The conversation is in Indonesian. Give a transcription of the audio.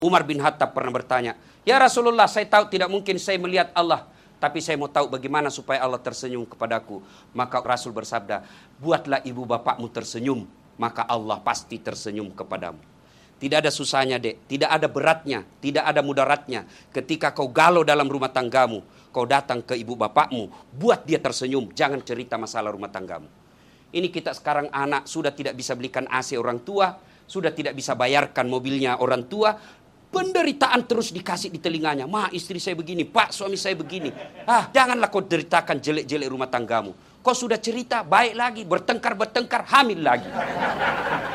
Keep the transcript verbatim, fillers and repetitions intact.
Umar bin Khattab pernah bertanya, "Ya Rasulullah, saya tahu tidak mungkin saya melihat Allah, tapi saya mau tahu bagaimana supaya Allah tersenyum kepadaku." Maka Rasul bersabda, "Buatlah ibu bapakmu tersenyum, maka Allah pasti tersenyum kepadamu." Tidak ada susahnya, Dek. Tidak ada beratnya, tidak ada mudaratnya. Ketika kau galau dalam rumah tanggamu, kau datang ke ibu bapakmu, buat dia tersenyum. Jangan cerita masalah rumah tanggamu. Ini kita sekarang anak sudah tidak bisa belikan A C orang tua, sudah tidak bisa bayarkan mobilnya orang tua. Penderitaan terus dikasih di telinganya. "Ma, istri saya begini, Pak, suami saya begini." Ah, janganlah kau deritakan jelek-jelek rumah tanggamu. Kau sudah cerita, baik lagi, bertengkar-bertengkar, hamil lagi.